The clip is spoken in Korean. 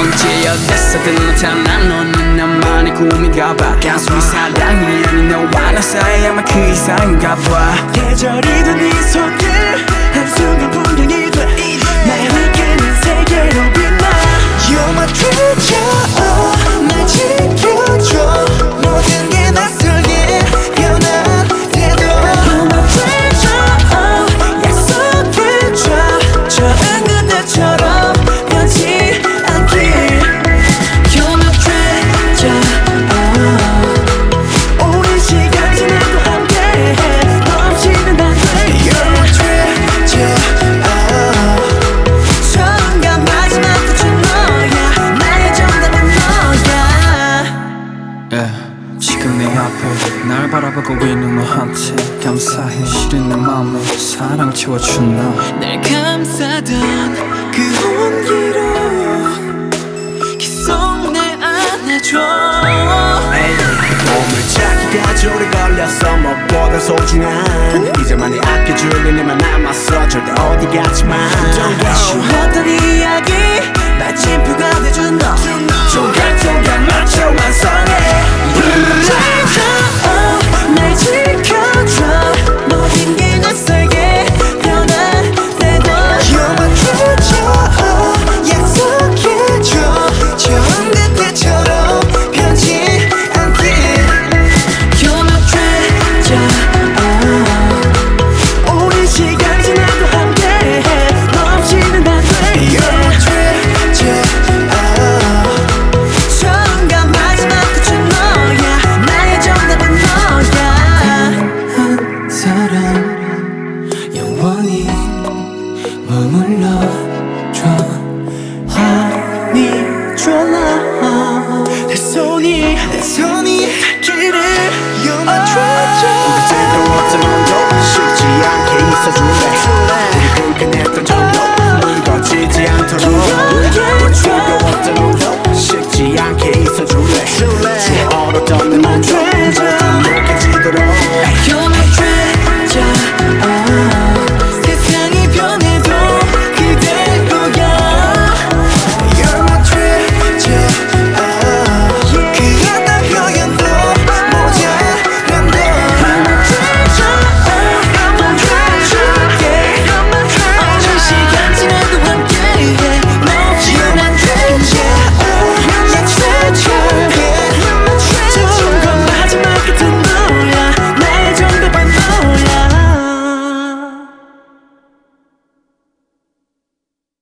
언제 어디서든 나타난 너는 나만의 꿈인가 봐. 단순히 사랑이 아닌 너와 나 사이야만 그 이상인가 봐. 계절이든 네 손길 한순간 풍경이 돼 나에게는 세계로 빛나. You're my treasure 날 지켜줘 모든 게 낯설게 변한데도 You're my treasure 약속해줘 저 은근 때처럼 변치 않길. You're my treasure 오랜 시간 지나도 함께해 넘치는 난 You're my treasure 처음과 마지막 끝은 너야 나의 정답은 너야. yeah. 지금 내 앞에 날 바라보고 있는 너한테 감사해. 실은 내 맘에 사랑 채워준 너. 날 감싸던 그 온기로 계속 날 안아줘. 몸을 찾기까지 오래 걸렸어. 무엇보다 소중한 이제만이 아껴줄 일만 남았어. 절대 어디 가지마. 어떤 이야기 마침표가 돼준 너 조각조각 맞춰 완성해. 날 지켜줘 모든 게 낯설게 변한데도 You're my treasure 약속해줘 처음 그때처럼 변치 않길. You're my treasure 오랜 시간 지나도 함께해 넘치는 난 You're my treasure 처음과 마지막 끝은 너야 나의 정답은 너야. 한 사람 영원히 머물러줘 환히 졸라 내 손이 닿기를. You're my treasure 그때도 어쩌면도 쉽지 않게 있어줄래. 우리 끈끈했던 정도 물 거치지 않도록